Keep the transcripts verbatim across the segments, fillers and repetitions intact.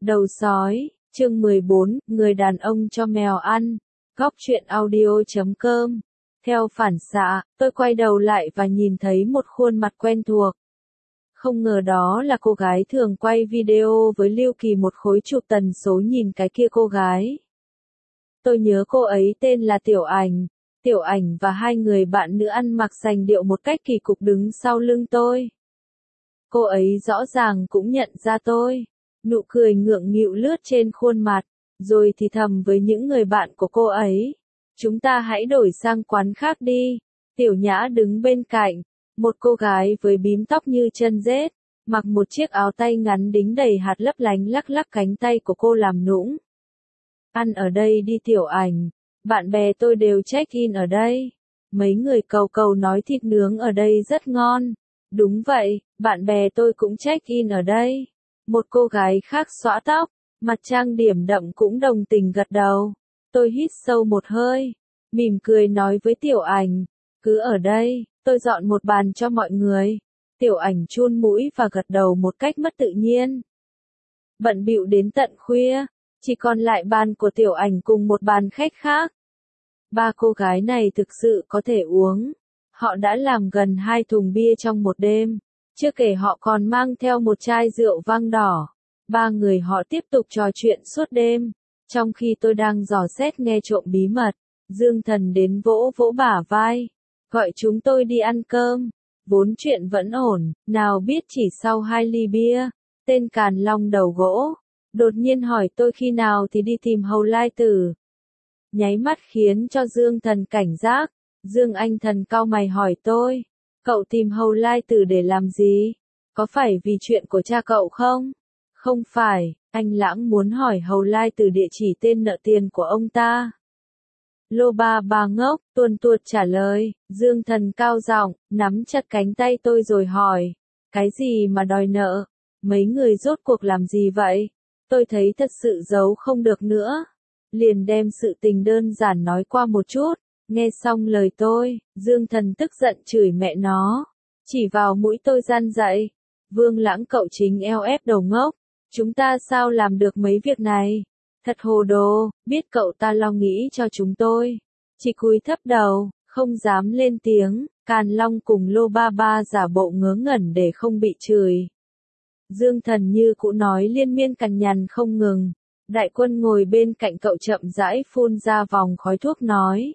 Đầu sói, chương mười bốn, người đàn ông cho mèo ăn. Góc truyện audio chấm com. Theo phản xạ, tôi quay đầu lại và nhìn thấy một khuôn mặt quen thuộc. Không ngờ đó là cô gái thường quay video với Lưu Kỳ, một khối chụp tần số nhìn cái kia cô gái. Tôi nhớ cô ấy tên là Tiểu Ảnh. Tiểu Ảnh và hai người bạn nữ ăn mặc sành điệu một cách kỳ cục đứng sau lưng tôi. Cô ấy rõ ràng cũng nhận ra tôi. Nụ cười ngượng nghịu lướt trên khuôn mặt, rồi thì thầm với những người bạn của cô ấy. Chúng ta hãy đổi sang quán khác đi. Tiểu Nhã đứng bên cạnh, một cô gái với bím tóc như chân rết, mặc một chiếc áo tay ngắn đính đầy hạt lấp lánh lắc lắc cánh tay của cô làm nũng. Ăn ở đây đi Tiểu Ảnh, bạn bè tôi đều check-in ở đây. Mấy người cầu cầu nói thịt nướng ở đây rất ngon. Đúng vậy, bạn bè tôi cũng check-in ở đây. Một cô gái khác xõa tóc, mặt trang điểm đậm cũng đồng tình gật đầu. Tôi hít sâu một hơi, mỉm cười nói với Tiểu Ảnh, cứ ở đây, tôi dọn một bàn cho mọi người. Tiểu Ảnh chun mũi và gật đầu một cách mất tự nhiên. Bận bịu đến tận khuya, chỉ còn lại bàn của Tiểu Ảnh cùng một bàn khách khác. Ba cô gái này thực sự có thể uống. Họ đã làm gần hai thùng bia trong một đêm. Chưa kể họ còn mang theo một chai rượu vang đỏ. Ba người họ tiếp tục trò chuyện suốt đêm. Trong khi tôi đang dò xét nghe trộm bí mật, Dương Thần đến vỗ vỗ bả vai. Gọi chúng tôi đi ăn cơm. Vốn chuyện vẫn ổn, nào biết chỉ sau hai ly bia, tên Càn Long đầu gỗ đột nhiên hỏi tôi khi nào thì đi tìm Hầu Lai Tử. Nháy mắt khiến cho Dương Thần cảnh giác. Dương Anh Thần cau mày hỏi tôi, cậu tìm Hầu Lai Tử để làm gì? Có phải vì chuyện của cha cậu không? Không phải, anh Lãng muốn hỏi Hầu Lai Tử địa chỉ tên nợ tiền của ông ta. Lô ba ba ngốc, tuồn tuột trả lời. Dương Thần cao giọng, nắm chặt cánh tay tôi rồi hỏi, cái gì mà đòi nợ? Mấy người rốt cuộc làm gì vậy? Tôi thấy thật sự giấu không được nữa. Liền đem sự tình đơn giản nói qua một chút. Nghe xong lời tôi, Dương Thần tức giận chửi mẹ nó, chỉ vào mũi tôi gian dạy. Vương Lãng cậu chính eo ép đầu ngốc, chúng ta sao làm được mấy việc này? Thật hồ đồ, biết cậu ta lo nghĩ cho chúng tôi. Chỉ cúi thấp đầu, không dám lên tiếng. Càn Long cùng Lô Ba Ba giả bộ ngớ ngẩn để không bị chửi. Dương Thần như cũ nói liên miên cằn nhằn không ngừng. Đại Quân ngồi bên cạnh cậu chậm rãi phun ra vòng khói thuốc nói.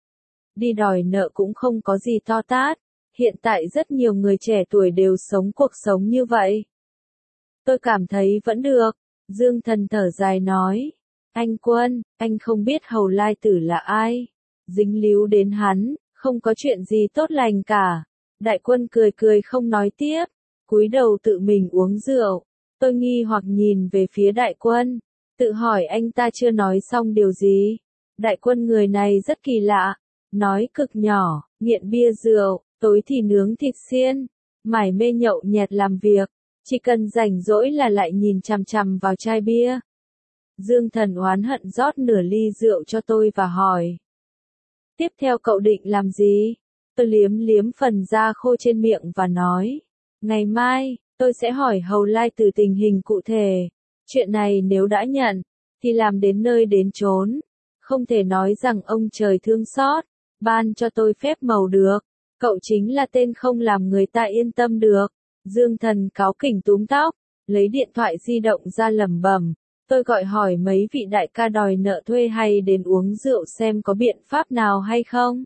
Đi đòi nợ cũng không có gì to tát. Hiện tại rất nhiều người trẻ tuổi đều sống cuộc sống như vậy. Tôi cảm thấy vẫn được. Dương Thần thở dài nói. Anh Quân, anh không biết Hầu Lai Tử là ai. Dính líu đến hắn, không có chuyện gì tốt lành cả. Đại Quân cười cười không nói tiếp. Cúi đầu tự mình uống rượu. Tôi nghi hoặc nhìn về phía Đại Quân. Tự hỏi anh ta chưa nói xong điều gì. Đại Quân người này rất kỳ lạ. Nói cực nhỏ, nghiện bia rượu, tối thì nướng thịt xiên, mải mê nhậu nhẹt làm việc, chỉ cần rảnh rỗi là lại nhìn chằm chằm vào chai bia. Dương Thần oán hận rót nửa ly rượu cho tôi và hỏi. Tiếp theo cậu định làm gì? Tôi liếm liếm phần da khô trên miệng và nói. Ngày mai, tôi sẽ hỏi Hầu Lai Tử tình hình cụ thể. Chuyện này nếu đã nhận, thì làm đến nơi đến chốn. Không thể nói rằng ông trời thương xót, ban cho tôi phép màu được. Cậu chính là tên không làm người ta yên tâm được. Dương Thần cáu kỉnh túm tóc, lấy điện thoại di động ra lẩm bẩm. Tôi gọi hỏi mấy vị đại ca đòi nợ thuê hay đến uống rượu xem có biện pháp nào hay không.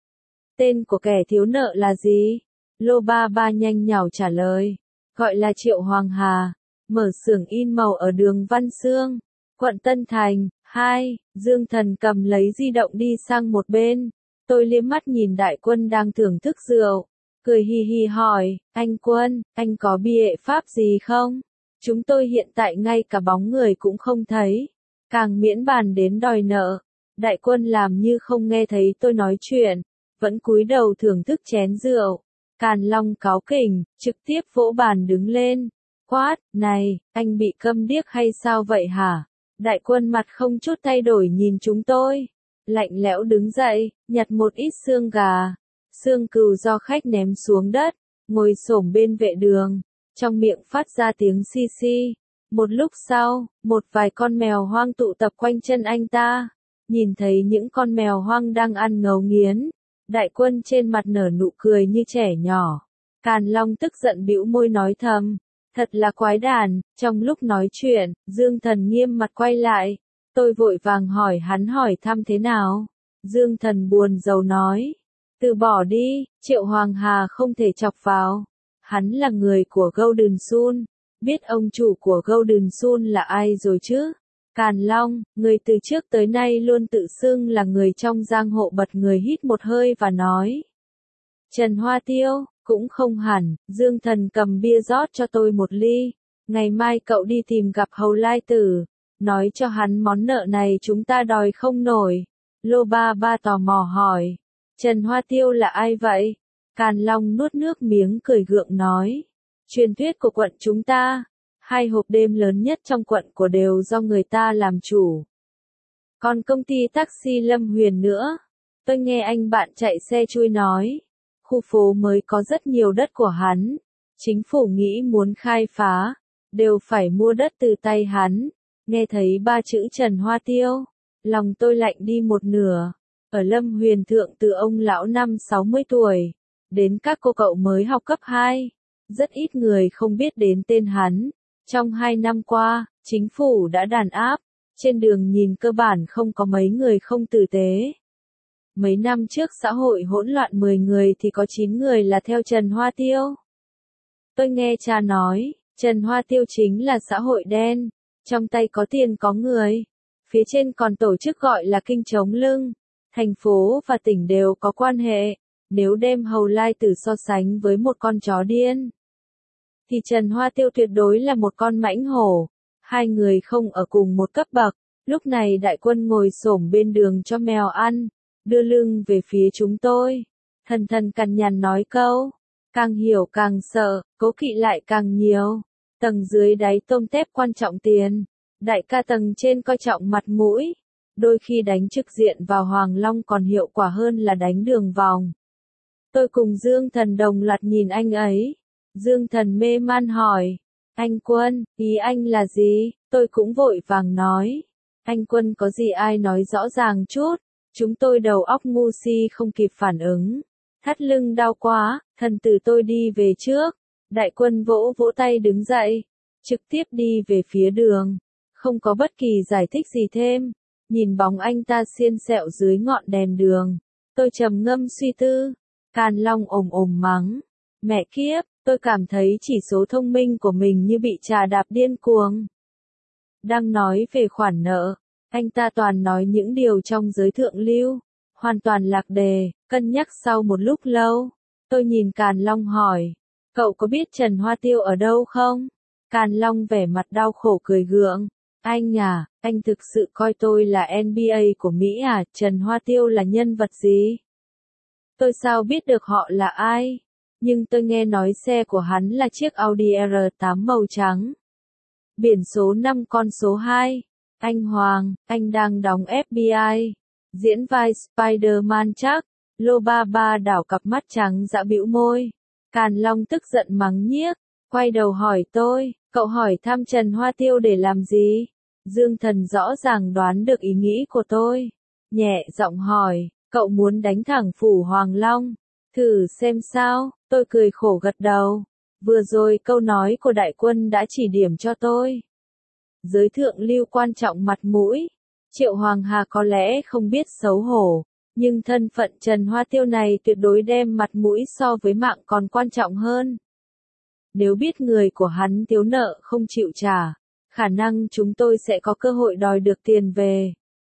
Tên của kẻ thiếu nợ là gì? Lô Ba Ba nhanh nhảu trả lời. Gọi là Triệu Hoàng Hà. Mở xưởng in màu ở đường Văn Xương, quận Tân Thành. Hai, Dương Thần cầm lấy di động đi sang một bên. Tôi liếc mắt nhìn Đại Quân đang thưởng thức rượu. Cười hi hi hỏi, anh Quân, anh có biện pháp gì không? Chúng tôi hiện tại ngay cả bóng người cũng không thấy. Càng miễn bàn đến đòi nợ. Đại Quân làm như không nghe thấy tôi nói chuyện. Vẫn cúi đầu thưởng thức chén rượu. Càn Long cáu kỉnh, trực tiếp vỗ bàn đứng lên. Quát, này, anh bị câm điếc hay sao vậy hả? Đại Quân mặt không chút thay đổi nhìn chúng tôi. Lạnh lẽo đứng dậy, nhặt một ít xương gà. Xương cừu do khách ném xuống đất. Ngồi xổm bên vệ đường. Trong miệng phát ra tiếng xi xi. Một lúc sau, một vài con mèo hoang tụ tập quanh chân anh ta. Nhìn thấy những con mèo hoang đang ăn ngấu nghiến, Đại Quân trên mặt nở nụ cười như trẻ nhỏ. Càn Long tức giận bĩu môi nói thầm, thật là quái đản. Trong lúc nói chuyện, Dương Thần nghiêm mặt quay lại. Tôi vội vàng hỏi hắn hỏi thăm thế nào. Dương Thần buồn rầu nói, từ bỏ đi, Triệu Hoàng Hà không thể chọc vào. Hắn là người của Golden Sun, biết ông chủ của Golden Sun là ai rồi chứ? Càn Long, người từ trước tới nay luôn tự xưng là người trong giang hồ, bật người hít một hơi và nói. Trần Hoa Tiêu, cũng không hẳn. Dương Thần cầm bia rót cho tôi một ly. Ngày mai cậu đi tìm gặp Hầu Lai Tử, nói cho hắn món nợ này chúng ta đòi không nổi. Lô Ba Ba tò mò hỏi, Trần Hoa Tiêu là ai vậy? Càn Long nuốt nước miếng cười gượng nói, truyền thuyết của quận chúng ta, hai hộp đêm lớn nhất trong quận của đều do người ta làm chủ. Còn công ty taxi Lâm Huyền nữa, tôi nghe anh bạn chạy xe chui nói, khu phố mới có rất nhiều đất của hắn, chính phủ nghĩ muốn khai phá, đều phải mua đất từ tay hắn. Nghe thấy ba chữ Trần Hoa Tiêu, lòng tôi lạnh đi một nửa. Ở Lâm Huyền thượng từ ông lão năm sáu mươi tuổi, đến các cô cậu mới học cấp hai, rất ít người không biết đến tên hắn. Trong hai năm qua, chính phủ đã đàn áp, trên đường nhìn cơ bản không có mấy người không tử tế. Mấy năm trước xã hội hỗn loạn mười người thì có chín người là theo Trần Hoa Tiêu. Tôi nghe cha nói, Trần Hoa Tiêu chính là xã hội đen, trong tay có tiền có người, phía trên còn tổ chức gọi là kinh chống lưng, thành phố và tỉnh đều có quan hệ, nếu đem Hầu Lai Tử so sánh với một con chó điên, thì Trần Hoa Tiêu tuyệt đối là một con mãnh hổ, hai người không ở cùng một cấp bậc. Lúc này Đại Quân ngồi xổm bên đường cho mèo ăn, đưa lưng về phía chúng tôi, thần thần cằn nhằn nói câu, càng hiểu càng sợ, cố kỵ lại càng nhiều. Tầng dưới đáy tôm tép quan trọng tiền, đại ca tầng trên coi trọng mặt mũi, đôi khi đánh trực diện vào Hoàng Long còn hiệu quả hơn là đánh đường vòng. Tôi cùng Dương Thần đồng loạt nhìn anh ấy. Dương Thần mê man hỏi, anh Quân, ý anh là gì? Tôi cũng vội vàng nói, anh Quân có gì ai nói rõ ràng chút, chúng tôi đầu óc ngu si không kịp phản ứng. Thắt lưng đau quá, thần tử tôi đi về trước. Đại Quân vỗ vỗ tay đứng dậy, trực tiếp đi về phía đường, không có bất kỳ giải thích gì thêm. Nhìn bóng anh ta xiên xẹo dưới ngọn đèn đường, tôi trầm ngâm suy tư. Càn Long ồm ồm mắng, mẹ kiếp, tôi cảm thấy chỉ số thông minh của mình như bị trà đạp điên cuồng. Đang nói về khoản nợ, anh ta toàn nói những điều trong giới thượng lưu, hoàn toàn lạc đề. Cân nhắc sau một lúc lâu, tôi nhìn Càn Long hỏi, cậu có biết Trần Hoa Tiêu ở đâu không? Càn Long vẻ mặt đau khổ cười gượng, anh à, anh thực sự coi tôi là en bê a của Mỹ à? Trần Hoa Tiêu là nhân vật gì? Tôi sao biết được họ là ai? Nhưng tôi nghe nói xe của hắn là chiếc Audi R tám màu trắng. Biển số năm con số hai. Anh Hoàng, anh đang đóng ép bê i, diễn vai Spider-Man chắc. Lô Ba Ba đảo cặp mắt trắng dã bĩu môi. Càn Long tức giận mắng nhiếc, quay đầu hỏi tôi, cậu hỏi thăm Trần Hoa Tiêu để làm gì? Dương Thần rõ ràng đoán được ý nghĩ của tôi, nhẹ giọng hỏi, cậu muốn đánh thẳng phủ Hoàng Long? Thử xem sao, tôi cười khổ gật đầu. Vừa rồi câu nói của Đại Quân đã chỉ điểm cho tôi. Giới thượng lưu quan trọng mặt mũi. Triệu Hoàng Hà có lẽ không biết xấu hổ, nhưng thân phận Trần Hoa Tiêu này tuyệt đối đem mặt mũi so với mạng còn quan trọng hơn. Nếu biết người của hắn thiếu nợ không chịu trả, khả năng chúng tôi sẽ có cơ hội đòi được tiền về.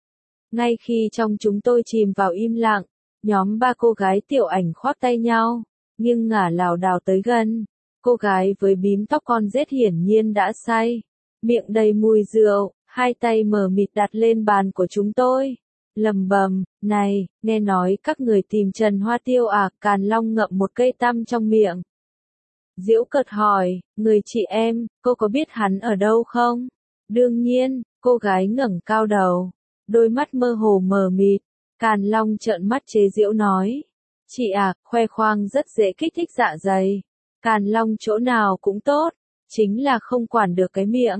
Ngay khi trong chúng tôi chìm vào im lặng, nhóm ba cô gái tiểu ảnh khoác tay nhau, nhưng ngả lảo đảo tới gần. Cô gái với bím tóc con rết hiển nhiên đã say, miệng đầy mùi rượu, hai tay mờ mịt đặt lên bàn của chúng tôi. Lầm bầm, này, nghe nói các người tìm Trần Hoa Tiêu à? Càn Long ngậm một cây tăm trong miệng. Giễu cợt hỏi, người chị em, cô có biết hắn ở đâu không? Đương nhiên, cô gái ngẩng cao đầu, đôi mắt mơ hồ mờ mịt. Càn Long trợn mắt chế giễu nói, chị à, khoe khoang rất dễ kích thích dạ dày. Càn Long chỗ nào cũng tốt, chính là không quản được cái miệng.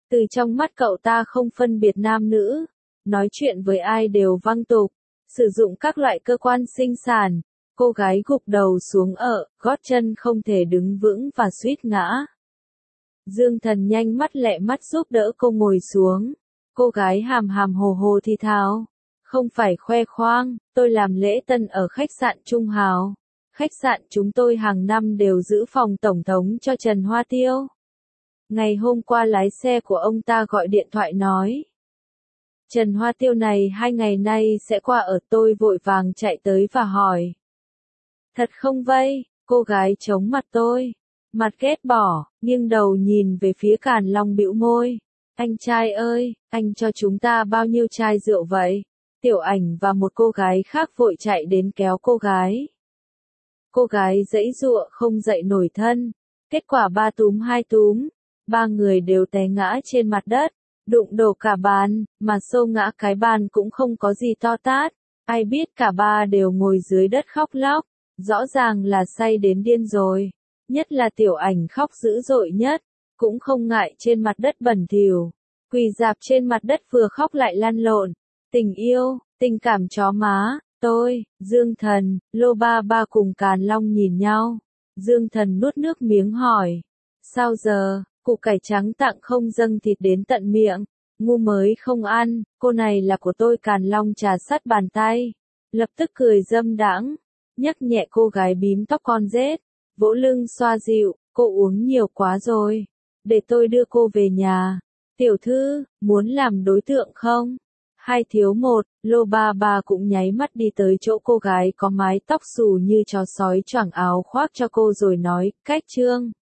Từ trong mắt cậu ta không phân biệt nam nữ, nói chuyện với ai đều văng tục, sử dụng các loại cơ quan sinh sản. Cô gái gục đầu xuống ở, gót chân không thể đứng vững và suýt ngã. Dương Thần nhanh mắt lẹ mắt giúp đỡ cô ngồi xuống. Cô gái hàm hàm hồ hồ thì thào. Không phải khoe khoang, tôi làm lễ tân ở khách sạn Trung Hào. Khách sạn chúng tôi hàng năm đều giữ phòng tổng thống cho Trần Hoa Tiêu. Ngày hôm qua lái xe của ông ta gọi điện thoại nói. Trần Hoa Tiêu này hai ngày nay sẽ qua ở, tôi vội vàng chạy tới và hỏi. Thật không vây, cô gái chống mặt tôi. Mặt ghét bỏ, nghiêng đầu nhìn về phía Càn Long bĩu môi. Anh trai ơi, anh cho chúng ta bao nhiêu chai rượu vậy? Tiểu Ảnh và một cô gái khác vội chạy đến kéo cô gái. Cô gái giãy giụa không dậy nổi thân. Kết quả ba túm hai túm. Ba người đều té ngã trên mặt đất. Đụng đổ cả bàn, mà xô ngã cái bàn cũng không có gì to tát. Ai biết cả ba đều ngồi dưới đất khóc lóc. Rõ ràng là say đến điên rồi. Nhất là Tiểu Ảnh khóc dữ dội nhất. Cũng không ngại trên mặt đất bẩn thỉu. Quỳ rạp trên mặt đất vừa khóc lại lăn lộn. Tình yêu, tình cảm chó má, tôi, Dương Thần, Lô Ba Ba cùng Càn Long nhìn nhau. Dương Thần nuốt nước miếng hỏi. Sao giờ, củ cải trắng tặng không dâng thịt đến tận miệng. Ngu mới không ăn, cô này là của tôi. Càn Long trà sát bàn tay. Lập tức cười dâm đãng, nhắc nhẹ cô gái bím tóc con rết. Vỗ lưng xoa dịu, cô uống nhiều quá rồi. Để tôi đưa cô về nhà. Tiểu thư, muốn làm đối tượng không? Hai thiếu một, Lô Ba Ba cũng nháy mắt đi tới chỗ cô gái có mái tóc xù như chó sói choàng áo khoác cho cô rồi nói, cách trương.